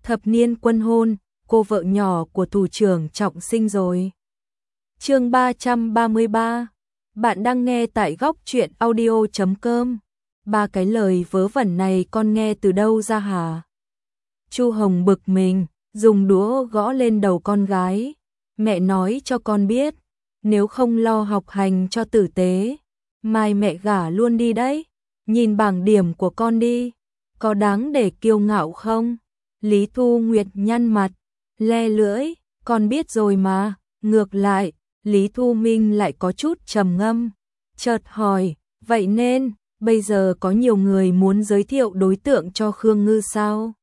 thập niên quân hôn, cô vợ nhỏ của thủ trưởng Trọng sinh rồi. Chương 333. Bạn đang nghe tại góc truyện audio.com. Ba cái lời vớ vẩn này con nghe từ đâu ra hả? Chu Hồng bực mình, dùng đũa gõ lên đầu con gái. Mẹ nói cho con biết, nếu không lo học hành cho tử tế, mai mẹ gả luôn đi đấy. Nhìn bảng điểm của con đi, có đáng để kiêu ngạo không? Lý Thu Nguyệt nhăn mặt, le lưỡi, con biết rồi mà. Ngược lại, Lý Thu Minh lại có chút trầm ngâm, chợt hỏi, vậy nên, bây giờ có nhiều người muốn giới thiệu đối tượng cho Khương Ngư sao?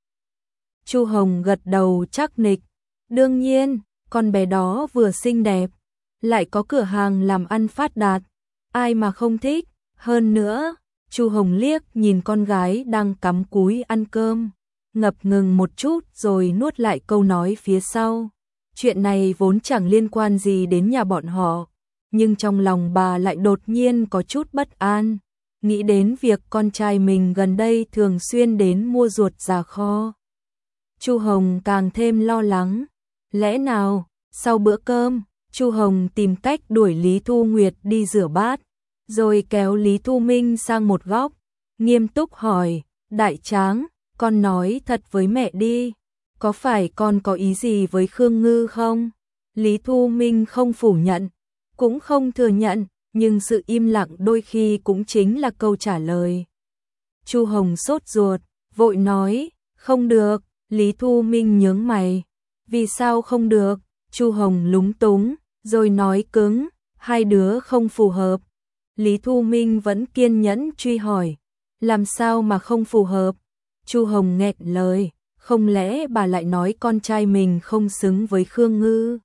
Chu Hồng gật đầu chắc nịch, đương nhiên, con bé đó vừa xinh đẹp, lại có cửa hàng làm ăn phát đạt, ai mà không thích, hơn nữa, Chu Hồng liếc nhìn con gái đang cắm cúi ăn cơm, ngập ngừng một chút rồi nuốt lại câu nói phía sau. Chuyện này vốn chẳng liên quan gì đến nhà bọn họ, nhưng trong lòng bà lại đột nhiên có chút bất an, nghĩ đến việc con trai mình gần đây thường xuyên đến mua ruột già kho. Chu Hồng càng thêm lo lắng, lẽ nào, sau bữa cơm, Chu Hồng tìm cách đuổi Lý Thu Nguyệt đi rửa bát, rồi kéo Lý Thu Minh sang một góc, nghiêm túc hỏi, đại tráng, con nói thật với mẹ đi, có phải con có ý gì với Khương Ngư không? Lý Thu Minh không phủ nhận, cũng không thừa nhận, nhưng sự im lặng đôi khi cũng chính là câu trả lời. Chu Hồng sốt ruột, vội nói, không được. Lý Thu Minh nhướng mày, vì sao không được? Chu Hồng lúng túng, rồi nói cứng, hai đứa không phù hợp. Lý Thu Minh vẫn kiên nhẫn truy hỏi, làm sao mà không phù hợp? Chu Hồng nghẹn lời, không lẽ bà lại nói con trai mình không xứng với Khương Ngư?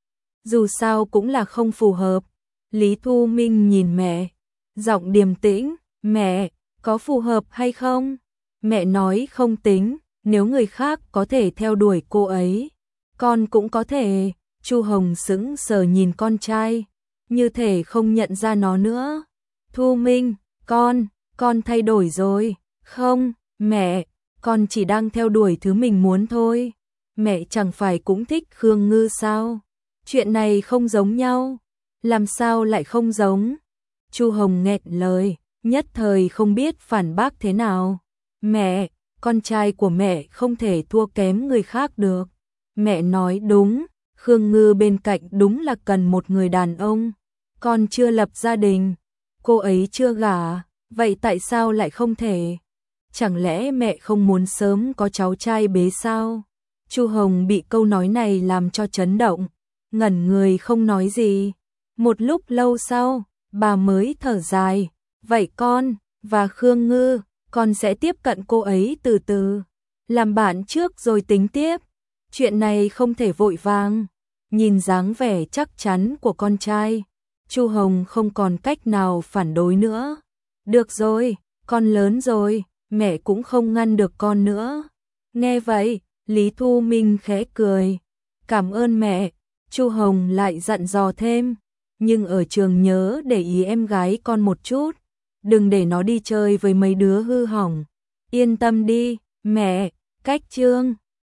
Dù sao cũng là không phù hợp. Lý Thu Minh nhìn mẹ, giọng điềm tĩnh, mẹ, có phù hợp hay không? Mẹ nói không tính, nếu người khác có thể theo đuổi cô ấy, con cũng có thể. Chu Hồng sững sờ nhìn con trai, như thể không nhận ra nó nữa. Thu Minh, con thay đổi rồi. Không, mẹ, con chỉ đang theo đuổi thứ mình muốn thôi. Mẹ chẳng phải cũng thích Khương Ngư sao? Chuyện này không giống nhau. Làm sao lại không giống? Chu Hồng nghẹn lời, nhất thời không biết phản bác thế nào. Mẹ, con trai của mẹ không thể thua kém người khác được. Mẹ nói đúng, Khương Ngư bên cạnh đúng là cần một người đàn ông. Con chưa lập gia đình, cô ấy chưa gả, vậy tại sao lại không thể? Chẳng lẽ mẹ không muốn sớm có cháu trai bế sao? Chu Hồng bị câu nói này làm cho chấn động, ngẩn người không nói gì. Một lúc lâu sau, bà mới thở dài, vậy con và Khương Ngư, con sẽ tiếp cận cô ấy từ từ, làm bạn trước rồi tính tiếp. Chuyện này không thể vội vàng. Nhìn dáng vẻ chắc chắn của con trai, Chu Hồng không còn cách nào phản đối nữa. Được rồi, con lớn rồi, mẹ cũng không ngăn được con nữa. Nghe vậy, Lý Thu Minh khẽ cười. Cảm ơn mẹ. Chu Hồng lại dặn dò thêm, nhưng ở trường nhớ để ý em gái con một chút, đừng để nó đi chơi với mấy đứa hư hỏng. Yên tâm đi, mẹ. Cách chương